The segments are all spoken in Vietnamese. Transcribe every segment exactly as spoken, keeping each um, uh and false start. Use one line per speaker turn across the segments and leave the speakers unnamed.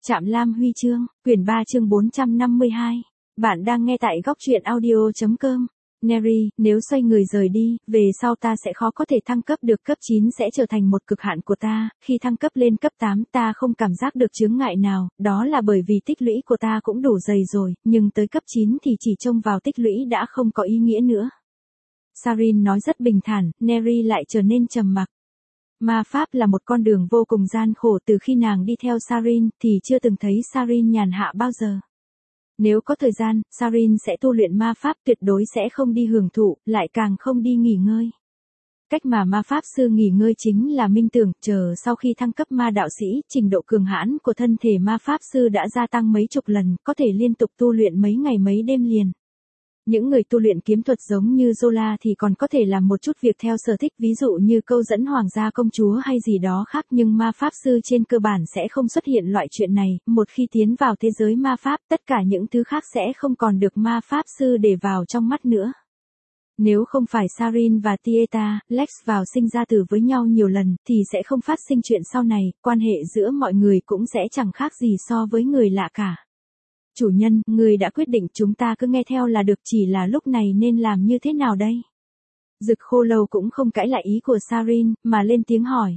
Trạm Lam Huy chương, quyển ba chương bốn trăm năm mươi hai. Bạn đang nghe tại góc truyện audio chấm com. Neri, nếu xoay người rời đi, về sau ta sẽ khó có thể thăng cấp được, cấp chín sẽ trở thành một cực hạn của ta, khi thăng cấp lên cấp tám ta không cảm giác được chướng ngại nào, đó là bởi vì tích lũy của ta cũng đủ dày rồi, nhưng tới cấp chín thì chỉ trông vào tích lũy đã không có ý nghĩa nữa. Sarin nói rất bình thản, Neri lại trở nên trầm mặc. Ma pháp là một con đường vô cùng gian khổ, từ khi nàng đi theo Sarin thì chưa từng thấy Sarin nhàn hạ bao giờ. Nếu có thời gian, Sarin sẽ tu luyện ma pháp, tuyệt đối sẽ không đi hưởng thụ, lại càng không đi nghỉ ngơi. Cách mà ma pháp sư nghỉ ngơi chính là minh tưởng, chờ sau khi thăng cấp ma đạo sĩ, trình độ cường hãn của thân thể ma pháp sư đã gia tăng mấy chục lần, có thể liên tục tu luyện mấy ngày mấy đêm liền. Những người tu luyện kiếm thuật giống như Zola thì còn có thể làm một chút việc theo sở thích, ví dụ như câu dẫn hoàng gia công chúa hay gì đó khác, nhưng ma pháp sư trên cơ bản sẽ không xuất hiện loại chuyện này, một khi tiến vào thế giới ma pháp, tất cả những thứ khác sẽ không còn được ma pháp sư để vào trong mắt nữa. Nếu không phải Sarin và Tieta, Lex vào sinh ra tử với nhau nhiều lần, thì sẽ không phát sinh chuyện sau này, quan hệ giữa mọi người cũng sẽ chẳng khác gì so với người lạ cả. Chủ nhân, người đã quyết định, chúng ta cứ nghe theo là được, chỉ là lúc này nên làm như thế nào đây? Dực Khô Lâu cũng không cãi lại ý của Sarin, mà lên tiếng hỏi.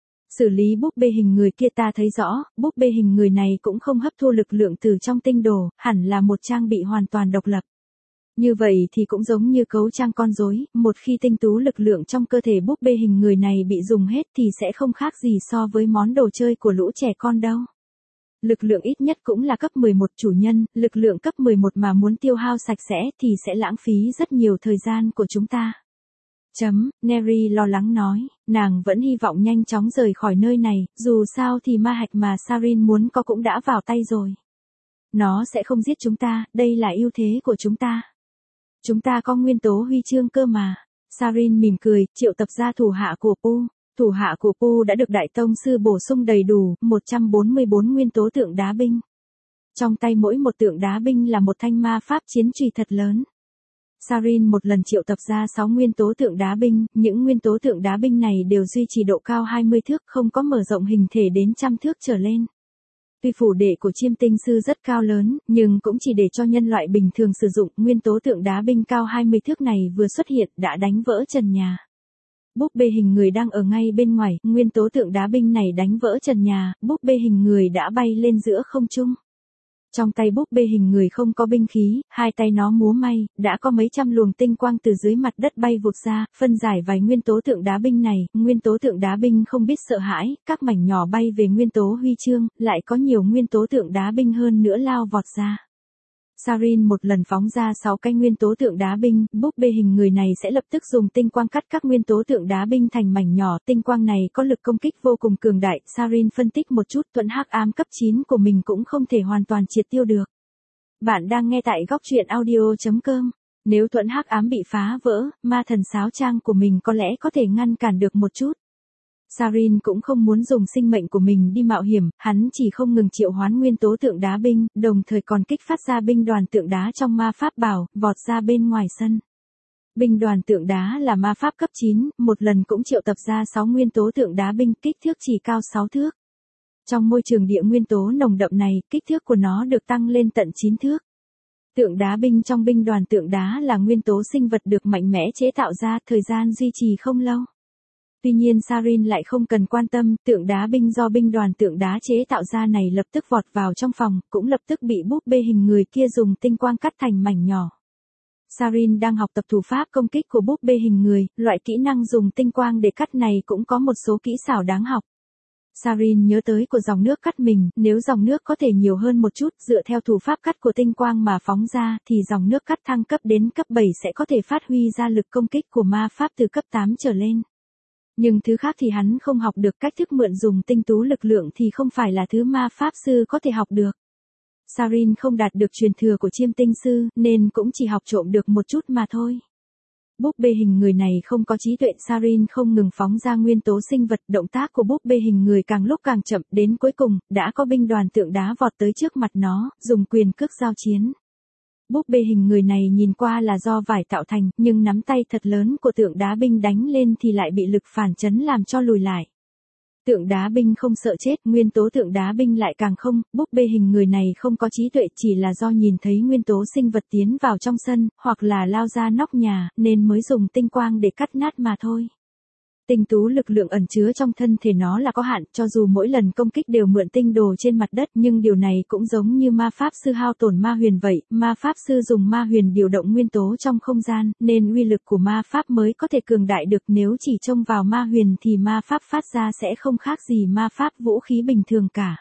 Xử lý búp bê hình người kia, ta thấy rõ, búp bê hình người này cũng không hấp thu lực lượng từ trong tinh đồ, hẳn là một trang bị hoàn toàn độc lập. Như vậy thì cũng giống như cấu trang con rối, một khi tinh tú lực lượng trong cơ thể búp bê hình người này bị dùng hết thì sẽ không khác gì so với món đồ chơi của lũ trẻ con đâu. Lực lượng ít nhất cũng là cấp mười một, chủ nhân, lực lượng cấp mười một mà muốn tiêu hao sạch sẽ thì sẽ lãng phí rất nhiều thời gian của chúng ta. Chấm, Neri lo lắng nói, nàng vẫn hy vọng nhanh chóng rời khỏi nơi này, dù sao thì ma hạch mà Sarin muốn có cũng đã vào tay rồi. Nó sẽ không giết chúng ta, đây là ưu thế của chúng ta. Chúng ta có nguyên tố huy chương cơ mà. Sarin mỉm cười, triệu tập ra thủ hạ của Pu. Thủ hạ của Pu đã được Đại Tông Sư bổ sung đầy đủ, một trăm bốn mươi bốn nguyên tố tượng đá binh. Trong tay mỗi một tượng đá binh là một thanh ma pháp chiến chùy thật lớn. Sarin một lần triệu tập ra sáu nguyên tố tượng đá binh, những nguyên tố tượng đá binh này đều duy trì độ cao hai mươi thước, không có mở rộng hình thể đến trăm thước trở lên. Tuy phủ đệ của Chiêm Tinh Sư rất cao lớn, nhưng cũng chỉ để cho nhân loại bình thường sử dụng, nguyên tố tượng đá binh cao hai mươi thước này vừa xuất hiện đã đánh vỡ trần nhà. Búp bê hình người đang ở ngay bên ngoài, nguyên tố tượng đá binh này đánh vỡ trần nhà, búp bê hình người đã bay lên giữa không trung. Trong tay búp bê hình người không có binh khí, hai tay nó múa may, đã có mấy trăm luồng tinh quang từ dưới mặt đất bay vụt ra, phân giải vài nguyên tố tượng đá binh này, nguyên tố tượng đá binh không biết sợ hãi, các mảnh nhỏ bay về nguyên tố huy chương, lại có nhiều nguyên tố tượng đá binh hơn nữa lao vọt ra. Sarin một lần phóng ra sáu cái nguyên tố tượng đá binh, búp bê hình người này sẽ lập tức dùng tinh quang cắt các nguyên tố tượng đá binh thành mảnh nhỏ, tinh quang này có lực công kích vô cùng cường đại. Sarin phân tích một chút, thuẫn hắc ám cấp chín của mình cũng không thể hoàn toàn triệt tiêu được. Bạn đang nghe tại góc truyện audio chấm com. Nếu thuẫn hắc ám bị phá vỡ, ma thần sáo trang của mình có lẽ có thể ngăn cản được một chút. Sarin cũng không muốn dùng sinh mệnh của mình đi mạo hiểm, hắn chỉ không ngừng triệu hoán nguyên tố tượng đá binh, đồng thời còn kích phát ra binh đoàn tượng đá trong ma pháp bảo, vọt ra bên ngoài sân. Binh đoàn tượng đá là ma pháp cấp chín, một lần cũng triệu tập ra sáu nguyên tố tượng đá binh, kích thước chỉ cao sáu thước. Trong môi trường địa nguyên tố nồng đậm này, kích thước của nó được tăng lên tận chín thước. Tượng đá binh trong binh đoàn tượng đá là nguyên tố sinh vật được mạnh mẽ chế tạo ra, thời gian duy trì không lâu. Tuy nhiên Sarin lại không cần quan tâm, tượng đá binh do binh đoàn tượng đá chế tạo ra này lập tức vọt vào trong phòng, cũng lập tức bị búp bê hình người kia dùng tinh quang cắt thành mảnh nhỏ. Sarin đang học tập thủ pháp công kích của búp bê hình người, loại kỹ năng dùng tinh quang để cắt này cũng có một số kỹ xảo đáng học. Sarin nhớ tới của dòng nước cắt mình, nếu dòng nước có thể nhiều hơn một chút, dựa theo thủ pháp cắt của tinh quang mà phóng ra, thì dòng nước cắt thăng cấp đến cấp bảy sẽ có thể phát huy ra lực công kích của ma pháp từ cấp tám trở lên. Nhưng thứ khác thì hắn không học được, cách thức mượn dùng tinh tú lực lượng thì không phải là thứ ma pháp sư có thể học được. Sarin không đạt được truyền thừa của Chiêm Tinh Sư, nên cũng chỉ học trộm được một chút mà thôi. Búp bê hình người này không có trí tuệ, Sarin không ngừng phóng ra nguyên tố sinh vật, động tác của búp bê hình người càng lúc càng chậm, đến cuối cùng, đã có binh đoàn tượng đá vọt tới trước mặt nó, dùng quyền cước giao chiến. Búp bê hình người này nhìn qua là do vải tạo thành, nhưng nắm tay thật lớn của tượng đá binh đánh lên thì lại bị lực phản chấn làm cho lùi lại. Tượng đá binh không sợ chết, nguyên tố tượng đá binh lại càng không, búp bê hình người này không có trí tuệ chỉ là do nhìn thấy nguyên tố sinh vật tiến vào trong sân, hoặc là lao ra nóc nhà, nên mới dùng tinh quang để cắt nát mà thôi. Tinh tú lực lượng ẩn chứa trong thân thể nó là có hạn, cho dù mỗi lần công kích đều mượn tinh đồ trên mặt đất, nhưng điều này cũng giống như ma pháp sư hao tổn ma huyền vậy, ma pháp sư dùng ma huyền điều động nguyên tố trong không gian, nên uy lực của ma pháp mới có thể cường đại được, nếu chỉ trông vào ma huyền thì ma pháp phát ra sẽ không khác gì ma pháp vũ khí bình thường cả.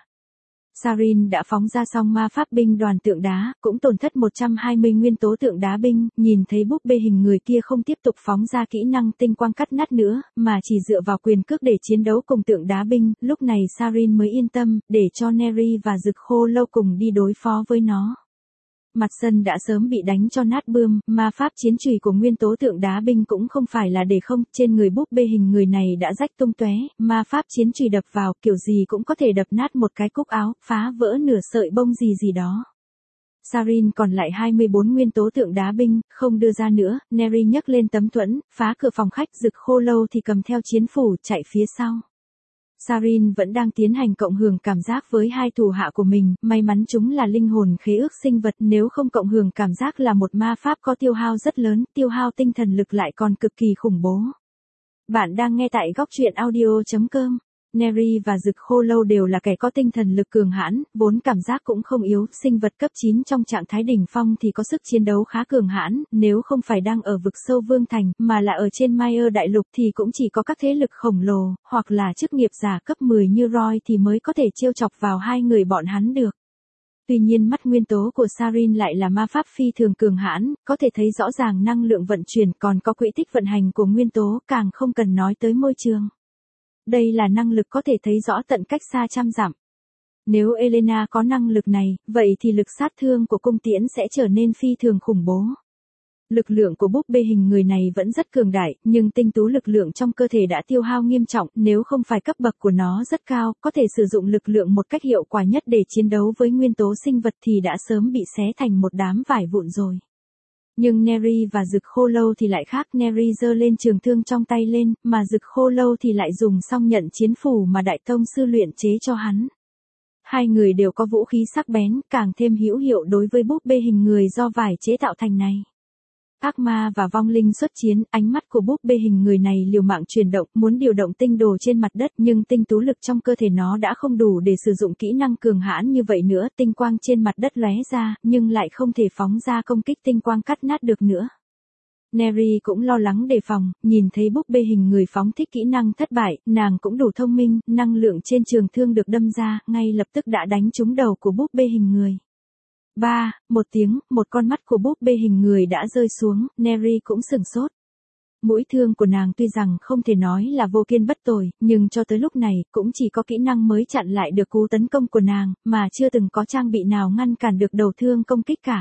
Sarin đã phóng ra xong ma pháp binh đoàn tượng đá, cũng tổn thất một trăm hai mươi nguyên tố tượng đá binh, nhìn thấy búp bê hình người kia không tiếp tục phóng ra kỹ năng tinh quang cắt nát nữa, mà chỉ dựa vào quyền cước để chiến đấu cùng tượng đá binh, lúc này Sarin mới yên tâm, để cho Neri và Dực Khô Lâu cùng đi đối phó với nó. Mặt sân đã sớm bị đánh cho nát bươm, ma pháp chiến chùy của nguyên tố tượng đá binh cũng không phải là để không, trên người búp bê hình người này đã rách tung tóe, ma pháp chiến chùy đập vào, kiểu gì cũng có thể đập nát một cái cúc áo, phá vỡ nửa sợi bông gì gì đó. Sarin còn lại hai mươi bốn nguyên tố tượng đá binh, không đưa ra nữa, Neri nhấc lên tấm thuẫn, phá cửa phòng khách, Dực Khô Lâu thì cầm theo chiến phủ, chạy phía sau. Sarin vẫn đang tiến hành cộng hưởng cảm giác với hai thủ hạ của mình, may mắn chúng là linh hồn khế ước sinh vật, nếu không cộng hưởng cảm giác là một ma pháp có tiêu hao rất lớn, tiêu hao tinh thần lực lại còn cực kỳ khủng bố. Bạn đang nghe tại góc truyện audio chấm com. Neri và Dực Khô Lâu đều là kẻ có tinh thần lực cường hãn, vốn cảm giác cũng không yếu, sinh vật cấp chín trong trạng thái đỉnh phong thì có sức chiến đấu khá cường hãn, nếu không phải đang ở vực sâu Vương Thành, mà là ở trên Mayer Đại Lục thì cũng chỉ có các thế lực khổng lồ, hoặc là chức nghiệp giả cấp mười như Roy thì mới có thể trêu chọc vào hai người bọn hắn được. Tuy nhiên mắt nguyên tố của Sarin lại là ma pháp phi thường cường hãn, có thể thấy rõ ràng năng lượng vận chuyển, còn có quỹ tích vận hành của nguyên tố, càng không cần nói tới môi trường. Đây là năng lực có thể thấy rõ tận cách xa trăm dặm. Nếu Elena có năng lực này, vậy thì lực sát thương của cung tiễn sẽ trở nên phi thường khủng bố. Lực lượng của búp bê hình người này vẫn rất cường đại, nhưng tinh tú lực lượng trong cơ thể đã tiêu hao nghiêm trọng, nếu không phải cấp bậc của nó rất cao, có thể sử dụng lực lượng một cách hiệu quả nhất để chiến đấu với nguyên tố sinh vật thì đã sớm bị xé thành một đám vải vụn rồi. Nhưng Neri và Dực Khô Lâu thì lại khác, Neri giơ lên trường thương trong tay lên, mà Dực Khô Lâu thì lại dùng xong nhận chiến phủ mà đại tông sư luyện chế cho hắn. Hai người đều có vũ khí sắc bén, càng thêm hữu hiệu đối với búp bê hình người do vải chế tạo thành này. Ác ma và vong linh xuất chiến, ánh mắt của búp bê hình người này liều mạng chuyển động, muốn điều động tinh đồ trên mặt đất, nhưng tinh tú lực trong cơ thể nó đã không đủ để sử dụng kỹ năng cường hãn như vậy nữa, tinh quang trên mặt đất lóe ra, nhưng lại không thể phóng ra công kích tinh quang cắt nát được nữa. Neri cũng lo lắng đề phòng, nhìn thấy búp bê hình người phóng thích kỹ năng thất bại, nàng cũng đủ thông minh, năng lượng trên trường thương được đâm ra, ngay lập tức đã đánh trúng đầu của búp bê hình người. Ba, một tiếng, một con mắt của búp bê hình người đã rơi xuống, Neri cũng sửng sốt. Mũi thương của nàng tuy rằng không thể nói là vô kiên bất tồi, nhưng cho tới lúc này, cũng chỉ có kỹ năng mới chặn lại được cú tấn công của nàng, mà chưa từng có trang bị nào ngăn cản được đầu thương công kích cả.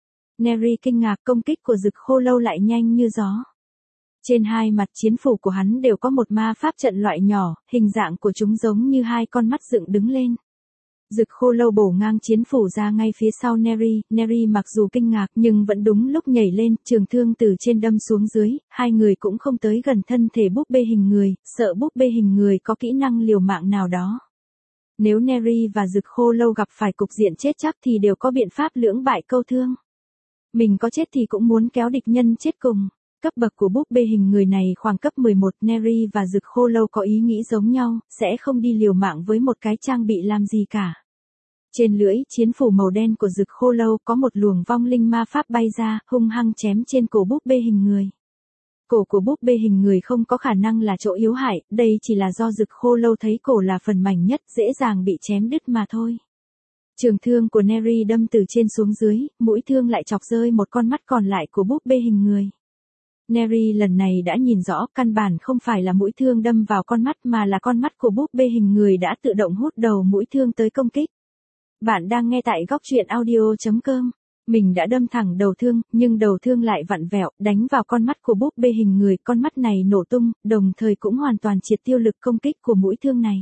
Neri kinh ngạc, công kích của Dực Khô Lâu lại nhanh như gió. Trên hai mặt chiến phủ của hắn đều có một ma pháp trận loại nhỏ, hình dạng của chúng giống như hai con mắt dựng đứng lên. Dực Khô Lâu bổ ngang chiến phủ ra ngay phía sau Neri, Neri mặc dù kinh ngạc nhưng vẫn đúng lúc nhảy lên, trường thương từ trên đâm xuống dưới, hai người cũng không tới gần thân thể búp bê hình người, sợ búp bê hình người có kỹ năng liều mạng nào đó. Nếu Neri và Dực Khô Lâu gặp phải cục diện chết chắc thì đều có biện pháp lưỡng bại câu thương. Mình có chết thì cũng muốn kéo địch nhân chết cùng. Cấp bậc của búp bê hình người này khoảng cấp mười một, Neri và Dực Khô Lâu có ý nghĩ giống nhau, sẽ không đi liều mạng với một cái trang bị làm gì cả. Trên lưỡi chiến phủ màu đen của Dực Khô Lâu có một luồng vong linh ma pháp bay ra, hung hăng chém trên cổ búp bê hình người. Cổ của búp bê hình người không có khả năng là chỗ yếu hại, đây chỉ là do Dực Khô Lâu thấy cổ là phần mảnh nhất, dễ dàng bị chém đứt mà thôi. Trường thương của Neri đâm từ trên xuống dưới, mũi thương lại chọc rơi một con mắt còn lại của búp bê hình người. Neri lần này đã nhìn rõ, căn bản không phải là mũi thương đâm vào con mắt mà là con mắt của búp bê hình người đã tự động hút đầu mũi thương tới công kích. Bạn đang nghe tại góc truyện audio chấm com. Mình đã đâm thẳng đầu thương, nhưng đầu thương lại vặn vẹo, đánh vào con mắt của búp bê hình người, con mắt này nổ tung, đồng thời cũng hoàn toàn triệt tiêu lực công kích của mũi thương này.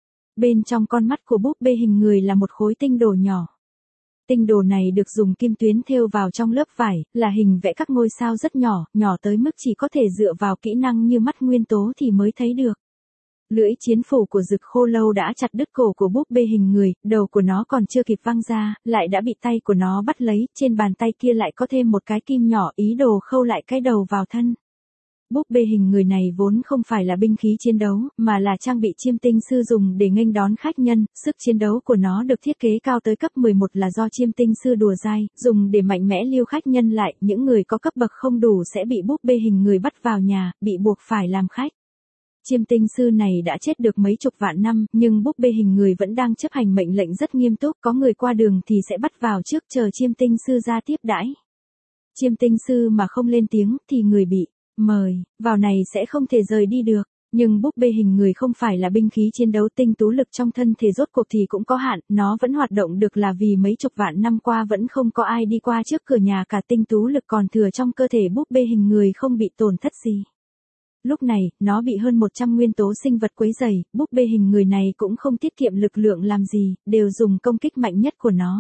Bên trong con mắt của búp bê hình người là một khối tinh đồ nhỏ. Tinh đồ này được dùng kim tuyến thêu vào trong lớp vải, là hình vẽ các ngôi sao rất nhỏ, nhỏ tới mức chỉ có thể dựa vào kỹ năng như mắt nguyên tố thì mới thấy được. Lưỡi chiến phủ của Dực Khô Lâu đã chặt đứt cổ của búp bê hình người, đầu của nó còn chưa kịp văng ra, lại đã bị tay của nó bắt lấy, trên bàn tay kia lại có thêm một cái kim nhỏ ý đồ khâu lại cái đầu vào thân. Búp bê hình người này vốn không phải là binh khí chiến đấu, mà là trang bị chiêm tinh sư dùng để nghênh đón khách nhân, sức chiến đấu của nó được thiết kế cao tới cấp mười một là do chiêm tinh sư đùa dai, dùng để mạnh mẽ lưu khách nhân lại, những người có cấp bậc không đủ sẽ bị búp bê hình người bắt vào nhà, bị buộc phải làm khách. Chiêm tinh sư này đã chết được mấy chục vạn năm, nhưng búp bê hình người vẫn đang chấp hành mệnh lệnh rất nghiêm túc, có người qua đường thì sẽ bắt vào trước chờ chiêm tinh sư ra tiếp đãi. Chiêm tinh sư mà không lên tiếng thì người bị mời vào này sẽ không thể rời đi được, nhưng búp bê hình người không phải là binh khí chiến đấu, tinh tú lực trong thân thể rốt cuộc thì cũng có hạn, nó vẫn hoạt động được là vì mấy chục vạn năm qua vẫn không có ai đi qua trước cửa nhà cả, tinh tú lực còn thừa trong cơ thể búp bê hình người không bị tổn thất gì. Lúc này, nó bị hơn một trăm nguyên tố sinh vật quấy rầy, búp bê hình người này cũng không tiết kiệm lực lượng làm gì, đều dùng công kích mạnh nhất của nó.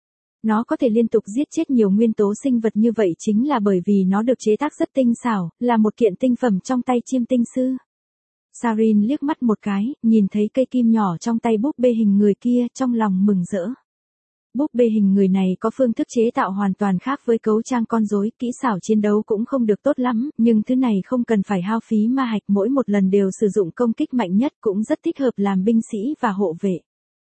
Nó có thể liên tục giết chết nhiều nguyên tố sinh vật như vậy chính là bởi vì nó được chế tác rất tinh xảo, là một kiện tinh phẩm trong tay chiêm tinh sư. Sarin liếc mắt một cái, nhìn thấy cây kim nhỏ trong tay búp bê hình người kia, trong lòng mừng rỡ. Búp bê hình người này có phương thức chế tạo hoàn toàn khác với cấu trang con rối, kỹ xảo chiến đấu cũng không được tốt lắm, nhưng thứ này không cần phải hao phí ma hạch, mỗi một lần đều sử dụng công kích mạnh nhất, cũng rất thích hợp làm binh sĩ và hộ vệ.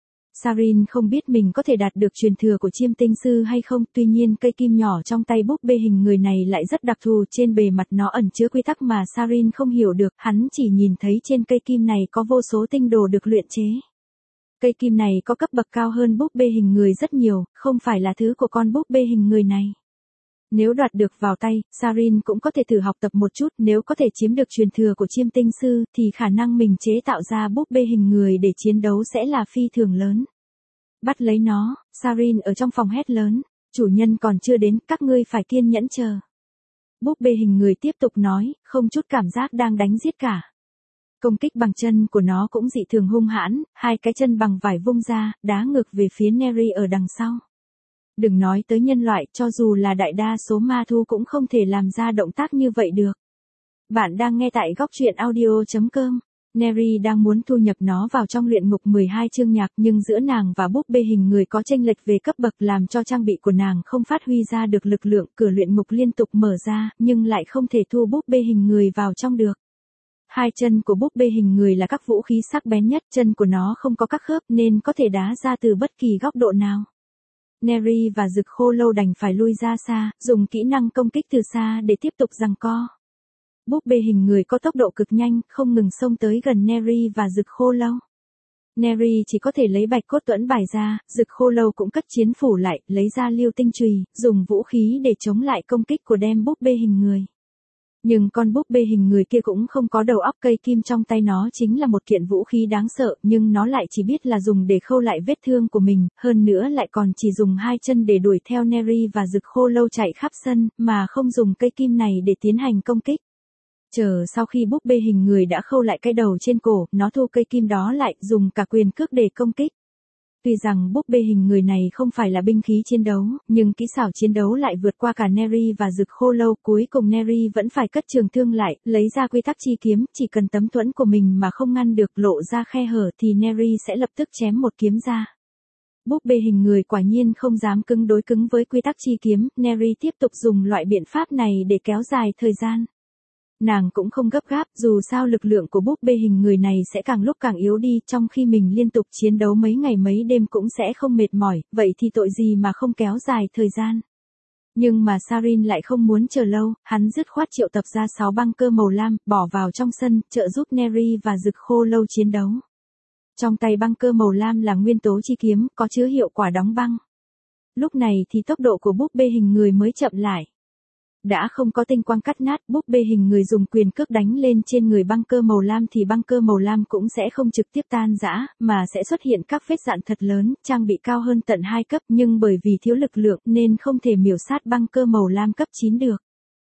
Sarin không biết mình có thể đạt được truyền thừa của chiêm tinh sư hay không, tuy nhiên cây kim nhỏ trong tay búp bê hình người này lại rất đặc thù, trên bề mặt nó ẩn chứa quy tắc mà Sarin không hiểu được, hắn chỉ nhìn thấy trên cây kim này có vô số tinh đồ được luyện chế. Cây kim này có cấp bậc cao hơn búp bê hình người rất nhiều, không phải là thứ của con búp bê hình người này. Nếu đoạt được vào tay, Sarin cũng có thể thử học tập một chút, nếu có thể chiếm được truyền thừa của chiêm tinh sư, thì khả năng mình chế tạo ra búp bê hình người để chiến đấu sẽ là phi thường lớn. Bắt lấy nó, Sarin ở trong phòng hét lớn, chủ nhân còn chưa đến, các ngươi phải kiên nhẫn chờ. Búp bê hình người tiếp tục nói, không chút cảm giác đang đánh giết cả. Công kích bằng chân của nó cũng dị thường hung hãn, hai cái chân bằng vải vung ra, đá ngược về phía Neri ở đằng sau. Đừng nói tới nhân loại, cho dù là đại đa số ma thú cũng không thể làm ra động tác như vậy được. Bạn đang nghe tại góc truyện audio chấm com. Neri đang muốn thu nhập nó vào trong luyện ngục mười hai chương nhạc, nhưng giữa nàng và búp bê hình người có chênh lệch về cấp bậc làm cho trang bị của nàng không phát huy ra được lực lượng, cửa luyện ngục liên tục mở ra, nhưng lại không thể thu búp bê hình người vào trong được. Hai chân của búp bê hình người là các vũ khí sắc bén nhất, chân của nó không có các khớp nên có thể đá ra từ bất kỳ góc độ nào. Neri và Dực Khô Lâu đành phải lui ra xa, dùng kỹ năng công kích từ xa để tiếp tục giằng co. Búp bê hình người có tốc độ cực nhanh, không ngừng xông tới gần Neri và Dực Khô Lâu. Neri chỉ có thể lấy bạch cốt tuẫn bài ra, Dực Khô Lâu cũng cất chiến phủ lại, lấy ra lưu tinh chùy, dùng vũ khí để chống lại công kích của đem búp bê hình người. Nhưng con búp bê hình người kia cũng không có đầu óc, cây kim trong tay nó chính là một kiện vũ khí đáng sợ, nhưng nó lại chỉ biết là dùng để khâu lại vết thương của mình, hơn nữa lại còn chỉ dùng hai chân để đuổi theo Neri và Dực Khô Lâu chạy khắp sân, mà không dùng cây kim này để tiến hành công kích. Chờ sau khi búp bê hình người đã khâu lại cái đầu trên cổ, nó thu cây kim đó lại, dùng cả quyền cước để công kích. Tuy rằng búp bê hình người này không phải là binh khí chiến đấu, nhưng kỹ xảo chiến đấu lại vượt qua cả Neri và Dực Khô Lâu, cuối cùng Neri vẫn phải cất trường thương lại, lấy ra quy tắc chi kiếm, chỉ cần tấm thuẫn của mình mà không ngăn được lộ ra khe hở thì Neri sẽ lập tức chém một kiếm ra. Búp bê hình người quả nhiên không dám cứng đối cứng với quy tắc chi kiếm, Neri tiếp tục dùng loại biện pháp này để kéo dài thời gian. Nàng cũng không gấp gáp, dù sao lực lượng của búp bê hình người này sẽ càng lúc càng yếu đi, trong khi mình liên tục chiến đấu mấy ngày mấy đêm cũng sẽ không mệt mỏi, vậy thì tội gì mà không kéo dài thời gian. Nhưng mà Sarin lại không muốn chờ lâu, hắn dứt khoát triệu tập ra sáu băng cơ màu lam, bỏ vào trong sân, trợ giúp Neri và Dực Khô Lâu chiến đấu. Trong tay băng cơ màu lam là nguyên tố chi kiếm, có chứa hiệu quả đóng băng. Lúc này thì tốc độ của búp bê hình người mới chậm lại. Đã không có tinh quang cắt nát, búp bê hình người dùng quyền cước đánh lên trên người băng cơ màu lam thì băng cơ màu lam cũng sẽ không trực tiếp tan rã, mà sẽ xuất hiện các vết dạn thật lớn, trang bị cao hơn tận hai cấp, nhưng bởi vì thiếu lực lượng nên không thể miểu sát băng cơ màu lam cấp chín được.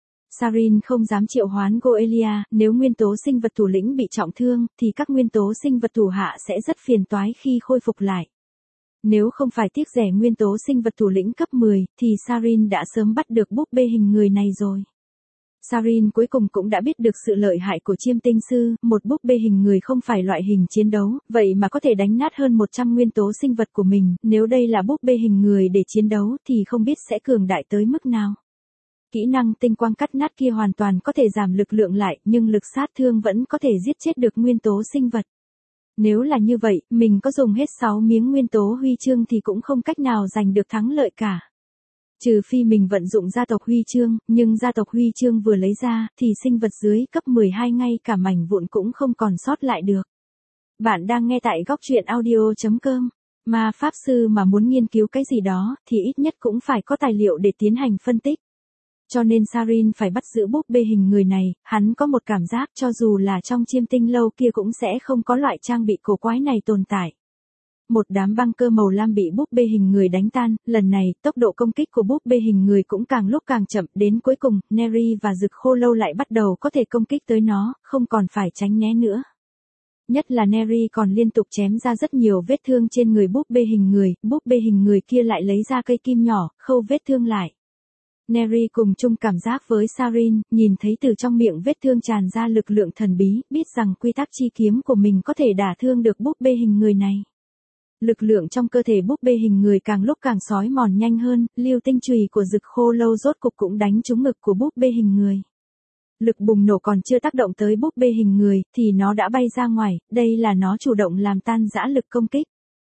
Sarin không dám triệu hoán Goelia, nếu nguyên tố sinh vật thủ lĩnh bị trọng thương, thì các nguyên tố sinh vật thủ hạ sẽ rất phiền toái khi khôi phục lại. Nếu không phải tiếc rẻ nguyên tố sinh vật thủ lĩnh cấp mười, thì Sarin đã sớm bắt được búp bê hình người này rồi. Sarin cuối cùng cũng đã biết được sự lợi hại của chiêm tinh sư, một búp bê hình người không phải loại hình chiến đấu, vậy mà có thể đánh nát hơn một trăm nguyên tố sinh vật của mình, nếu đây là búp bê hình người để chiến đấu thì không biết sẽ cường đại tới mức nào. Kỹ năng tinh quang cắt nát kia hoàn toàn có thể giảm lực lượng lại, nhưng lực sát thương vẫn có thể giết chết được nguyên tố sinh vật. Nếu là như vậy, mình có dùng hết sáu miếng nguyên tố huy chương thì cũng không cách nào giành được thắng lợi cả. Trừ phi mình vận dụng gia tộc huy chương, nhưng gia tộc huy chương vừa lấy ra, thì sinh vật dưới cấp mười hai ngay cả mảnh vụn cũng không còn sót lại được. Bạn đang nghe tại góc truyện audio chấm com. Ma pháp sư mà muốn nghiên cứu cái gì đó, thì ít nhất cũng phải có tài liệu để tiến hành phân tích. Cho nên Sarin phải bắt giữ búp bê hình người này, hắn có một cảm giác cho dù là trong chiêm tinh lâu kia cũng sẽ không có loại trang bị cổ quái này tồn tại. Một đám băng cơ màu lam bị búp bê hình người đánh tan, lần này, tốc độ công kích của búp bê hình người cũng càng lúc càng chậm, đến cuối cùng, Neri và Dực Khô Lâu lại bắt đầu có thể công kích tới nó, không còn phải tránh né nữa. Nhất là Neri còn liên tục chém ra rất nhiều vết thương trên người búp bê hình người, búp bê hình người kia lại lấy ra cây kim nhỏ, khâu vết thương lại. Neri cùng chung cảm giác với Sarin, nhìn thấy từ trong miệng vết thương tràn ra lực lượng thần bí, biết rằng quy tắc chi kiếm của mình có thể đả thương được búp bê hình người này. Lực lượng trong cơ thể búp bê hình người càng lúc càng xói mòn nhanh hơn, lưu tinh chùy của Dực Khô Lâu rốt cục cũng đánh trúng ngực của búp bê hình người. Lực bùng nổ còn chưa tác động tới búp bê hình người, thì nó đã bay ra ngoài, đây là nó chủ động làm tan rã lực công kích.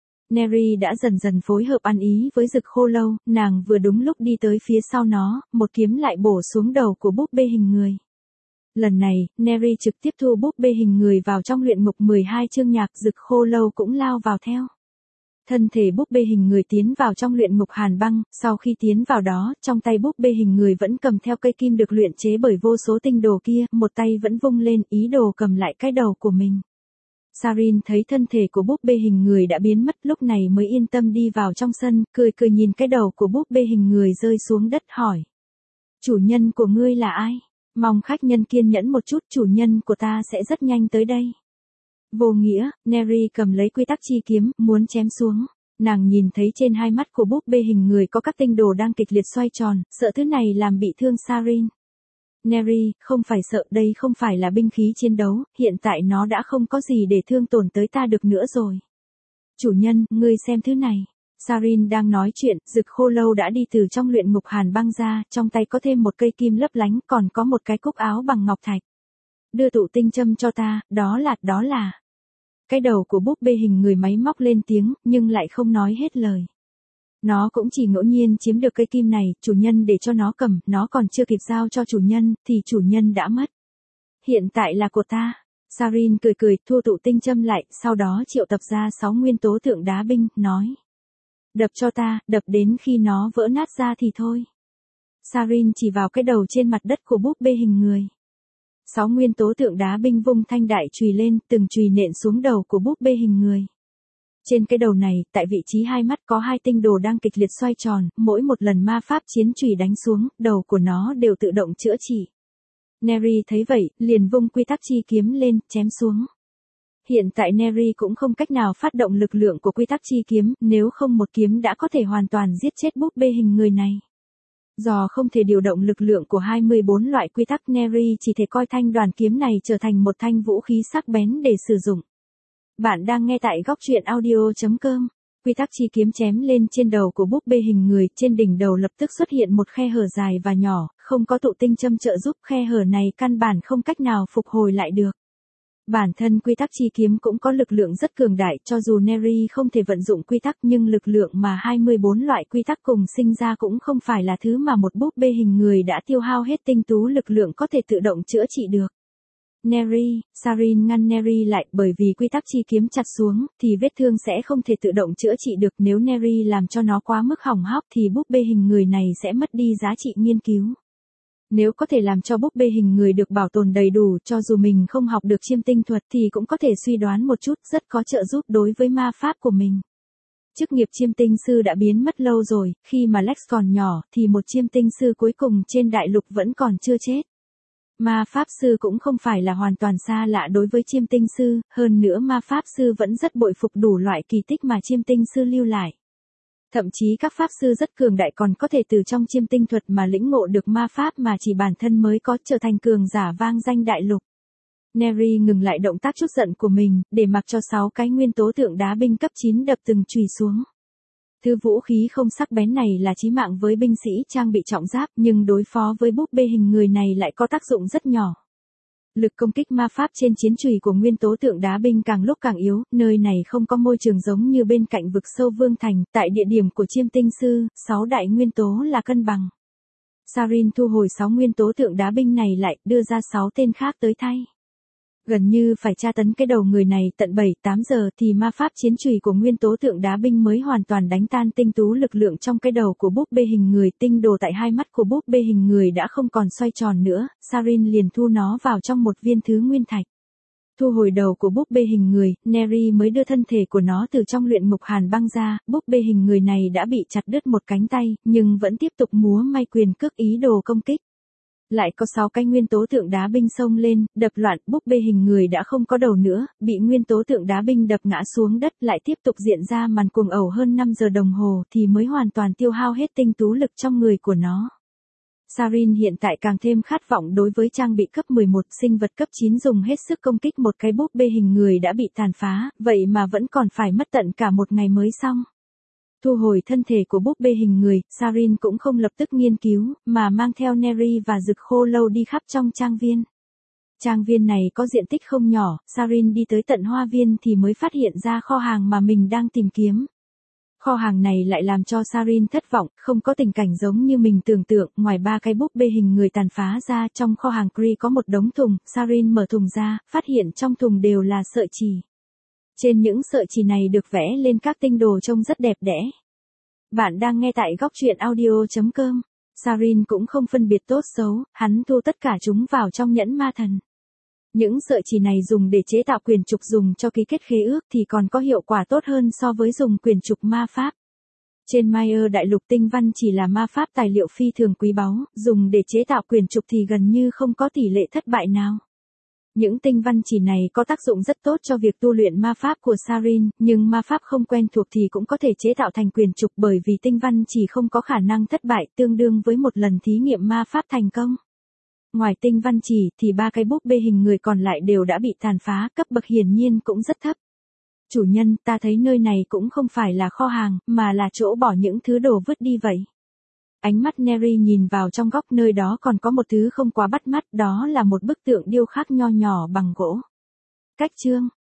Neri đã dần dần phối hợp ăn ý với Dực Khô Lâu, nàng vừa đúng lúc đi tới phía sau nó, một kiếm lại bổ xuống đầu của búp bê hình người. Lần này, Neri trực tiếp thu búp bê hình người vào trong luyện ngục mười hai chương nhạc, Dực Khô Lâu cũng lao vào theo. Thân thể búp bê hình người tiến vào trong luyện ngục hàn băng, sau khi tiến vào đó, trong tay búp bê hình người vẫn cầm theo cây kim được luyện chế bởi vô số tinh đồ kia, một tay vẫn vung lên ý đồ cầm lại cái đầu của mình. Sarin thấy thân thể của búp bê hình người đã biến mất, lúc này mới yên tâm đi vào trong sân, cười cười nhìn cái đầu của búp bê hình người rơi xuống đất hỏi. Chủ nhân của ngươi là ai? Mong khách nhân kiên nhẫn một chút, chủ nhân của ta sẽ rất nhanh tới đây. Vô nghĩa, Neri cầm lấy quy tắc chi kiếm, muốn chém xuống. Nàng nhìn thấy trên hai mắt của búp bê hình người có các tinh đồ đang kịch liệt xoay tròn, sợ thứ này làm bị thương Sarin. Neri, không phải sợ, đây không phải là binh khí chiến đấu, hiện tại nó đã không có gì để thương tổn tới ta được nữa rồi. Chủ nhân, ngươi xem thứ này. Sarin đang nói chuyện, Dực Khô Lâu đã đi từ trong luyện ngục hàn băng ra, trong tay có thêm một cây kim lấp lánh, còn có một cái cúc áo bằng ngọc thạch. Đưa tụ tinh châm cho ta, đó là, đó là. Cái đầu của búp bê hình người máy móc lên tiếng, nhưng lại không nói hết lời. Nó cũng chỉ ngẫu nhiên chiếm được cây kim này, chủ nhân để cho nó cầm, nó còn chưa kịp giao cho chủ nhân, thì chủ nhân đã mất. Hiện tại là của ta. Sarin cười cười, thua tụ tinh châm lại, sau đó triệu tập ra sáu nguyên tố thượng đá binh, nói. Đập cho ta, đập đến khi nó vỡ nát ra thì thôi. Sarin chỉ vào cái đầu trên mặt đất của búp bê hình người. Sáu nguyên tố thượng đá binh vung thanh đại chùy lên, từng chùy nện xuống đầu của búp bê hình người. Trên cái đầu này, tại vị trí hai mắt có hai tinh đồ đang kịch liệt xoay tròn, mỗi một lần ma pháp chiến chùy đánh xuống, đầu của nó đều tự động chữa trị. Neri thấy vậy, liền vung quy tắc chi kiếm lên, chém xuống. Hiện tại Neri cũng không cách nào phát động lực lượng của quy tắc chi kiếm, nếu không một kiếm đã có thể hoàn toàn giết chết búp bê hình người này. Do không thể điều động lực lượng của hai mươi bốn loại quy tắc, Neri chỉ thể coi thanh đoàn kiếm này trở thành một thanh vũ khí sắc bén để sử dụng. Bạn đang nghe tại góc truyện audio chấm com. Quy tắc chi kiếm chém lên trên đầu của búp bê hình người, trên đỉnh đầu lập tức xuất hiện một khe hở dài và nhỏ, không có tụ tinh châm trợ giúp, khe hở này căn bản không cách nào phục hồi lại được. Bản thân quy tắc chi kiếm cũng có lực lượng rất cường đại, cho dù Neri không thể vận dụng quy tắc nhưng lực lượng mà hai mươi bốn loại quy tắc cùng sinh ra cũng không phải là thứ mà một búp bê hình người đã tiêu hao hết tinh tú lực lượng có thể tự động chữa trị được. Neri, Sarin ngăn Neri lại, bởi vì quy tắc chi kiếm chặt xuống, thì vết thương sẽ không thể tự động chữa trị được, nếu Neri làm cho nó quá mức hỏng hóc thì búp bê hình người này sẽ mất đi giá trị nghiên cứu. Nếu có thể làm cho búp bê hình người được bảo tồn đầy đủ, cho dù mình không học được chiêm tinh thuật thì cũng có thể suy đoán một chút, rất có trợ giúp đối với ma pháp của mình. Chức nghiệp chiêm tinh sư đã biến mất lâu rồi, khi mà Lex còn nhỏ thì một chiêm tinh sư cuối cùng trên đại lục vẫn còn chưa chết. Ma pháp sư cũng không phải là hoàn toàn xa lạ đối với chiêm tinh sư, hơn nữa ma pháp sư vẫn rất bội phục đủ loại kỳ tích mà chiêm tinh sư lưu lại. Thậm chí các pháp sư rất cường đại còn có thể từ trong chiêm tinh thuật mà lĩnh ngộ được ma pháp mà chỉ bản thân mới có, trở thành cường giả vang danh đại lục. Neri ngừng lại động tác chút giận của mình, để mặc cho sáu cái nguyên tố tượng đá binh cấp chín đập từng chùy xuống. Thứ vũ khí không sắc bén này là chí mạng với binh sĩ trang bị trọng giáp, nhưng đối phó với búp bê hình người này lại có tác dụng rất nhỏ. Lực công kích ma pháp trên chiến chùy của nguyên tố tượng đá binh càng lúc càng yếu, nơi này không có môi trường giống như bên cạnh vực sâu Vương Thành, tại địa điểm của chiêm tinh sư, sáu đại nguyên tố là cân bằng. Sarin thu hồi sáu nguyên tố tượng đá binh này lại, đưa ra sáu tên khác tới thay. Gần như phải tra tấn cái đầu người này tận bảy tám giờ thì ma pháp chiến chùy của nguyên tố tượng đá binh mới hoàn toàn đánh tan tinh tú lực lượng trong cái đầu của búp bê hình người. Tinh đồ tại hai mắt của búp bê hình người đã không còn xoay tròn nữa, Sarin liền thu nó vào trong một viên thứ nguyên thạch. Thu hồi đầu của búp bê hình người, Neri mới đưa thân thể của nó từ trong luyện ngục hàn băng ra. Búp bê hình người này đã bị chặt đứt một cánh tay, nhưng vẫn tiếp tục múa may quyền cước ý đồ công kích. Lại có sáu cái nguyên tố tượng đá binh xông lên, đập loạn, búp bê hình người đã không có đầu nữa, bị nguyên tố tượng đá binh đập ngã xuống đất, lại tiếp tục diễn ra màn cuồng ẩu hơn năm giờ đồng hồ thì mới hoàn toàn tiêu hao hết tinh tú lực trong người của nó. Sarin hiện tại càng thêm khát vọng đối với trang bị cấp mười một, sinh vật cấp chín dùng hết sức công kích một cái búp bê hình người đã bị tàn phá, vậy mà vẫn còn phải mất tận cả một ngày mới xong. Thu hồi thân thể của búp bê hình người, Sarin cũng không lập tức nghiên cứu, mà mang theo Neri và Dực Khô Lâu đi khắp trong trang viên. Trang viên này có diện tích không nhỏ, Sarin đi tới tận hoa viên thì mới phát hiện ra kho hàng mà mình đang tìm kiếm. Kho hàng này lại làm cho Sarin thất vọng, không có tình cảnh giống như mình tưởng tượng, ngoài ba cái búp bê hình người tàn phá ra, trong kho hàng Kree có một đống thùng, Sarin mở thùng ra, phát hiện trong thùng đều là sợi chỉ. Trên những sợi chỉ này được vẽ lên các tinh đồ trông rất đẹp đẽ. Bạn đang nghe tại góc truyện audio chấm com. Sarin cũng không phân biệt tốt xấu, hắn thu tất cả chúng vào trong nhẫn ma thần. Những sợi chỉ này dùng để chế tạo quyền trục dùng cho ký kết khế ước thì còn có hiệu quả tốt hơn so với dùng quyền trục ma pháp. Trên Mayer đại lục tinh văn chỉ là ma pháp tài liệu phi thường quý báu, dùng để chế tạo quyền trục thì gần như không có tỷ lệ thất bại nào. Những tinh văn chỉ này có tác dụng rất tốt cho việc tu luyện ma pháp của Sarin, nhưng ma pháp không quen thuộc thì cũng có thể chế tạo thành quyền trục bởi vì tinh văn chỉ không có khả năng thất bại, tương đương với một lần thí nghiệm ma pháp thành công. Ngoài tinh văn chỉ thì ba cái búp bê hình người còn lại đều đã bị tàn phá, cấp bậc hiển nhiên cũng rất thấp. Chủ nhân, ta thấy nơi này cũng không phải là kho hàng, mà là chỗ bỏ những thứ đồ vứt đi vậy. Ánh mắt Neri nhìn vào trong góc, nơi đó còn có một thứ không quá bắt mắt, đó là một bức tượng điêu khắc nho nhỏ bằng gỗ. Cách chương